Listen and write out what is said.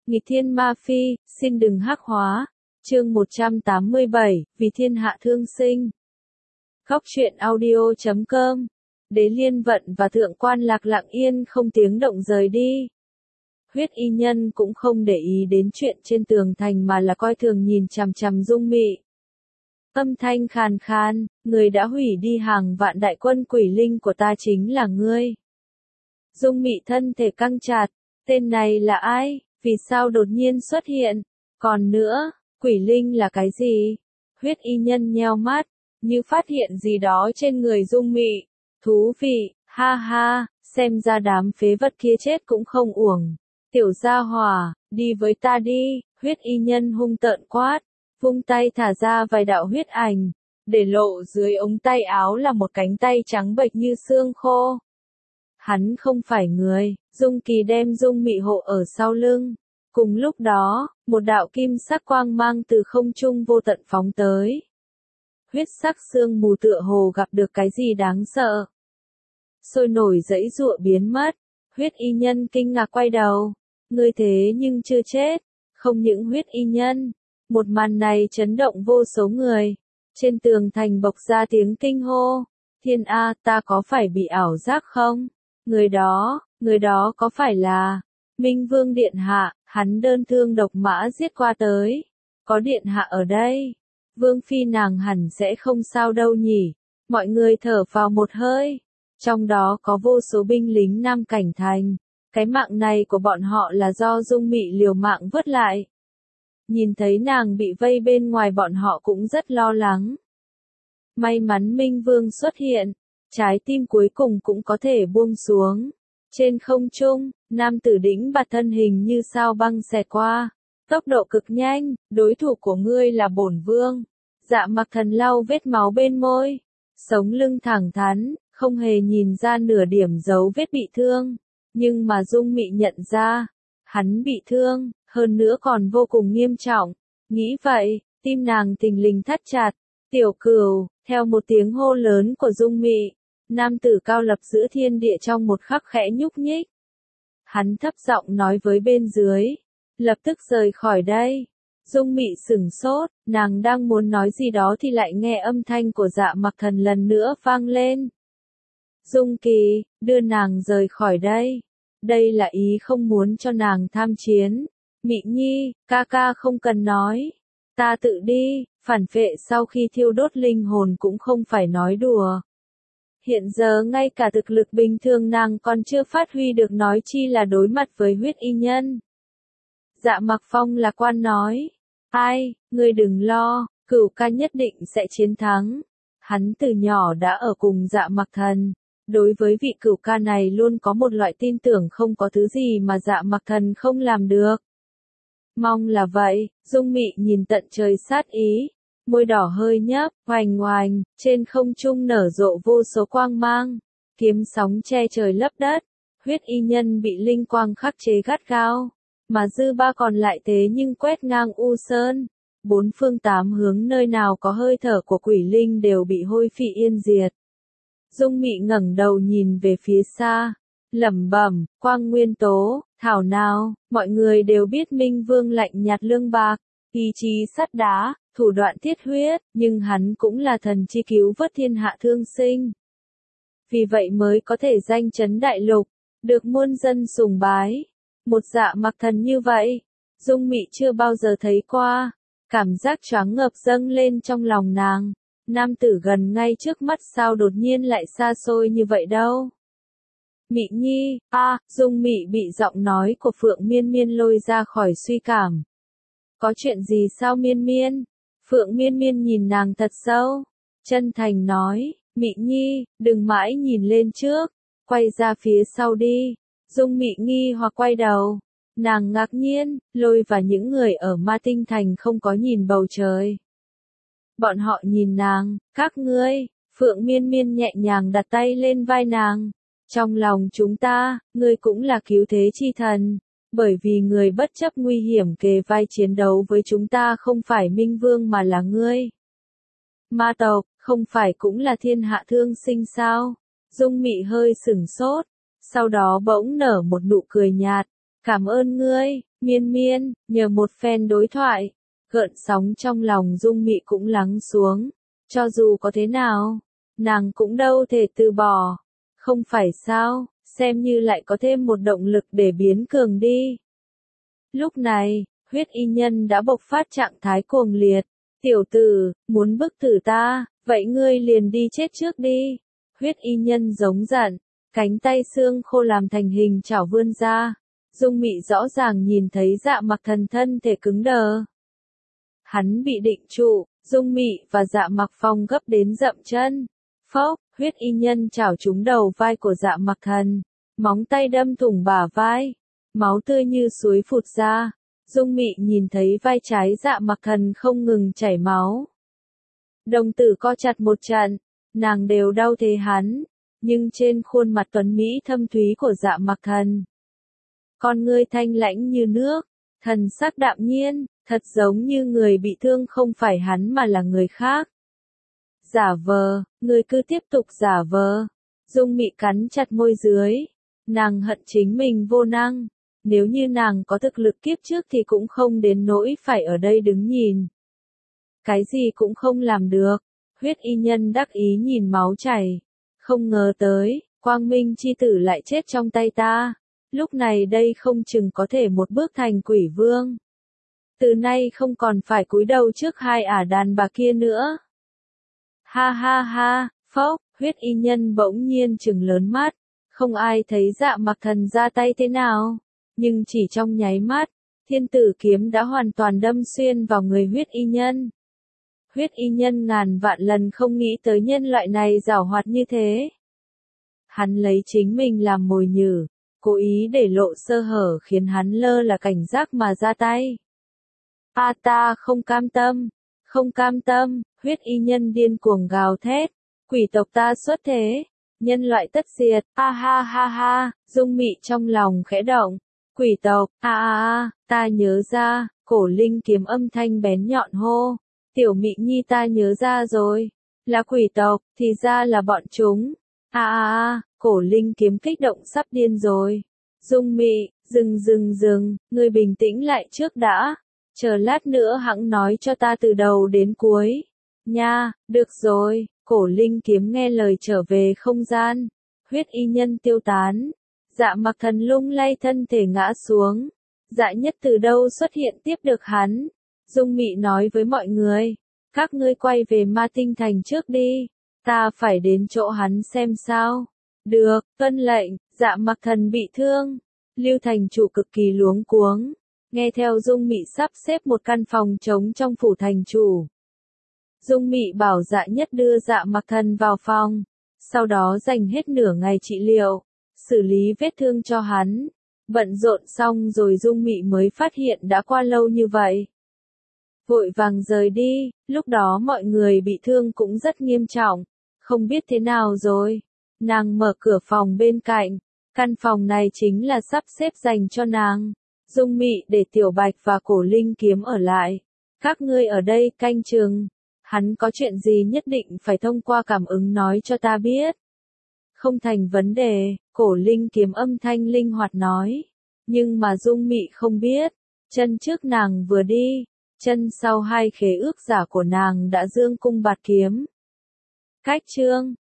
Nghịch thiên ma phi, xin đừng hắc hóa. Chương 187, vì thiên hạ thương sinh. Góc truyện audio.com. Đế Liên Vận và Thượng Quan Lạc lặng yên không tiếng động rời đi. Huyết y nhân cũng không để ý đến chuyện trên tường thành mà là coi thường nhìn chằm chằm Dung Mị. Âm thanh khàn khàn, người đã hủy đi hàng vạn đại quân quỷ linh của ta chính là ngươi. Dung Mị thân thể căng chặt, tên này là ai, vì sao đột nhiên xuất hiện, còn nữa, quỷ linh là cái gì? Huyết y nhân nheo mắt, như phát hiện gì đó trên người Dung Mị. Thú vị, ha ha, xem ra đám phế vật kia chết cũng không uổng. Tiểu gia hỏa, đi với ta đi, huyết y nhân hung tợn quát, vung tay thả ra vài đạo huyết ảnh, để lộ dưới ống tay áo là một cánh tay trắng bệch như xương khô. Hắn không phải người, Dung Kỳ đem Dung Mị hộ ở sau lưng. Cùng lúc đó, một đạo kim sắc quang mang từ không trung vô tận phóng tới. Huyết sắc sương mù tựa hồ gặp được cái gì đáng sợ. Sôi nổi giãy giụa biến mất, huyết y nhân kinh ngạc quay đầu. Ngươi thế nhưng chưa chết, không những huyết y nhân. Một màn này chấn động vô số người. Trên tường thành bộc ra tiếng kinh hô. Thiên A, ta có phải bị ảo giác không? Người đó có phải là Minh Vương Điện Hạ, hắn đơn thương độc mã giết qua tới. Có Điện Hạ ở đây. Vương Phi nàng hẳn sẽ không sao đâu nhỉ. Mọi người thở vào một hơi. Trong đó có vô số binh lính Nam Cảnh Thành. Cái mạng này của bọn họ là do Dung Mị liều mạng vớt lại. Nhìn thấy nàng bị vây bên ngoài bọn họ cũng rất lo lắng. May mắn Minh Vương xuất hiện. Trái tim cuối cùng cũng có thể buông xuống. Trên không trung, nam tử đĩnh bạt thân hình như sao băng xẹt qua. Tốc độ cực nhanh, đối thủ của ngươi là bổn vương. Dạ Mặc Thần lau vết máu bên môi. Sống lưng thẳng thắn, không hề nhìn ra nửa điểm dấu vết bị thương. Nhưng mà Dung Mị nhận ra, hắn bị thương, hơn nữa còn vô cùng nghiêm trọng. Nghĩ vậy, tim nàng thình lình thắt chặt. Tiểu Cửu, theo một tiếng hô lớn của Dung Mị. Nam tử cao lập giữa thiên địa trong một khắc khẽ nhúc nhích. Hắn thấp giọng nói với bên dưới. Lập tức rời khỏi đây. Dung Mị sửng sốt, nàng đang muốn nói gì đó thì lại nghe âm thanh của Dạ Mặc Thần lần nữa vang lên. Dung Kỳ, đưa nàng rời khỏi đây. Đây là ý không muốn cho nàng tham chiến. Mị Nhi, ca ca không cần nói. Ta tự đi, phản phệ sau khi thiêu đốt linh hồn cũng không phải nói đùa. Hiện giờ ngay cả thực lực bình thường nàng còn chưa phát huy được nói chi là đối mặt với huyết y nhân. Dạ Mặc Phong lạc quan nói. Ai, ngươi đừng lo, Cửu ca nhất định sẽ chiến thắng. Hắn từ nhỏ đã ở cùng Dạ Mặc Thần. Đối với vị Cửu ca này luôn có một loại tin tưởng không có thứ gì mà Dạ Mặc Thần không làm được. Mong là vậy, Dung Mị nhìn tận trời sát ý. Môi đỏ hơi nhấp, hoành hoành, trên không trung nở rộ vô số quang mang. Kiếm sóng che trời lấp đất. Huyết y nhân bị linh quang khắc chế gắt gao. Mà dư ba còn lại thế nhưng quét ngang U Sơn. Bốn phương tám hướng nơi nào có hơi thở của quỷ linh đều bị hôi phi yên diệt. Dung Mị ngẩng đầu nhìn về phía xa. Lẩm bẩm, quang nguyên tố, thảo nào, mọi người đều biết Minh Vương lạnh nhạt lương bạc, ý chí sắt đá, thủ đoạn thiết huyết, nhưng hắn cũng là thần chi cứu vớt thiên hạ thương sinh. Vì vậy mới có thể danh chấn đại lục, được muôn dân sùng bái. Một Dạ Mặc Thần như vậy, Dung Mị chưa bao giờ thấy qua. Cảm giác choáng ngợp dâng lên trong lòng nàng. Nam tử gần ngay trước mắt sao đột nhiên lại xa xôi như vậy đâu. Mị Nhi, Dung Mị bị giọng nói của Phượng Miên Miên lôi ra khỏi suy cảm. Có chuyện gì sao Miên Miên? Phượng Miên Miên nhìn nàng thật sâu. Chân thành nói, Mị Nhi, đừng mãi nhìn lên trước. Quay ra phía sau đi. Dung Mị nghi hoặc quay đầu. Nàng ngạc nhiên, Lôi và những người ở Ma Tinh Thành không có nhìn bầu trời. Bọn họ nhìn nàng, các ngươi. Phượng Miên Miên nhẹ nhàng đặt tay lên vai nàng. Trong lòng chúng ta, ngươi cũng là cứu thế chi thần. Bởi vì người bất chấp nguy hiểm kề vai chiến đấu với chúng ta không phải Minh Vương mà là ngươi. Ma tộc, không phải cũng là thiên hạ thương sinh sao? Dung Mị hơi sửng sốt. Sau đó bỗng nở một nụ cười nhạt. Cảm ơn ngươi, Miên miên, nhờ một phen đối thoại, gợn sóng trong lòng Dung Mị cũng lắng xuống. Cho dù có thế nào, nàng cũng đâu thể từ bỏ. Không phải sao, xem như lại có thêm một động lực để biến cường đi. Lúc này, huyết y nhân đã bộc phát trạng thái cuồng liệt. Tiểu tử, muốn bức tử ta, vậy ngươi liền đi chết trước đi. Huyết y nhân giống giận, cánh tay xương khô làm thành hình chảo vươn ra. Dung Mị rõ ràng nhìn thấy Dạ Mặc Thần thân thể cứng đờ. Hắn bị định trụ, Dung Mị và Dạ Mặc Phong gấp đến dậm chân. Phốc, huyết y nhân chảo trúng đầu vai của Dạ Mặc Thần, móng tay đâm thủng bả vai, máu tươi như suối phụt ra. Dung Mị nhìn thấy vai trái Dạ Mặc Thần không ngừng chảy máu. Đồng tử co chặt một trận, nàng đều đau thế hắn, nhưng trên khuôn mặt tuấn mỹ thâm thúy của Dạ Mặc Thần, con ngươi thanh lãnh như nước, thần sắc đạm nhiên, thật giống như người bị thương không phải hắn mà là người khác. Giả vờ, người cứ tiếp tục giả vờ. Dung Mị cắn chặt môi dưới, nàng hận chính mình vô năng. Nếu như nàng có thực lực kiếp trước thì cũng không đến nỗi phải ở đây đứng nhìn. Cái gì cũng không làm được. Huyết y nhân đắc ý nhìn máu chảy. Không ngờ tới, Quang Minh chi tử lại chết trong tay ta. Lúc này đây không chừng có thể một bước thành quỷ vương. Từ nay không còn phải cúi đầu trước hai ả đàn bà kia nữa. Ha ha ha, phốc, huyết y nhân bỗng nhiên trừng lớn mắt. Không ai thấy Dạ Mặc Thần ra tay thế nào. Nhưng chỉ trong nháy mắt, thiên tử kiếm đã hoàn toàn đâm xuyên vào người huyết y nhân. Huyết y nhân ngàn vạn lần không nghĩ tới nhân loại này giảo hoạt như thế. Hắn lấy chính mình làm mồi nhử, cố ý để lộ sơ hở khiến hắn lơ là cảnh giác mà ra tay. Ta không cam tâm, không cam tâm, huyết y nhân điên cuồng gào thét, quỷ tộc ta xuất thế, nhân loại tất diệt, ha ha ha, Dung Mị trong lòng khẽ động. Quỷ tộc, ta nhớ ra, Cổ Linh kiếm âm thanh bén nhọn hô. Tiểu Mị Nhi ta nhớ ra rồi, là quỷ tộc, thì ra là bọn chúng. Cổ Linh kiếm kích động sắp điên rồi. Dung Mị, dừng, ngươi bình tĩnh lại trước đã. Chờ lát nữa hẵng nói cho ta từ đầu đến cuối. Nha, được rồi, Cổ Linh kiếm nghe lời trở về không gian. Huyết y nhân tiêu tán. Dạ Mặc Thần lung lay thân thể ngã xuống. Dạ Nhất từ đâu xuất hiện tiếp được hắn. Dung Mị nói với mọi người, các ngươi quay về Ma Tinh Thành trước đi, ta phải đến chỗ hắn xem sao. Được, tuân lệnh. Dạ Mặc Thần bị thương. Lưu thành chủ cực kỳ luống cuống, nghe theo Dung Mị sắp xếp một căn phòng trống trong phủ thành chủ. Dung Mị bảo Dạ Nhất đưa Dạ Mặc Thần vào phòng, sau đó dành hết nửa ngày trị liệu, xử lý vết thương cho hắn. Bận rộn xong rồi Dung Mị mới phát hiện đã qua lâu như vậy. Vội vàng rời đi, lúc đó mọi người bị thương cũng rất nghiêm trọng, không biết thế nào rồi. Nàng mở cửa phòng bên cạnh, căn phòng này chính là sắp xếp dành cho nàng. Dung Mị để Tiểu Bạch và Cổ Linh kiếm ở lại. Các ngươi ở đây canh chừng. Hắn có chuyện gì nhất định phải thông qua cảm ứng nói cho ta biết. Không thành vấn đề, Cổ Linh kiếm âm thanh linh hoạt nói. Nhưng mà Dung Mị không biết, chân trước nàng vừa đi, chân sau hai khế ước giả của nàng đã dương cung bạt kiếm. Cách chương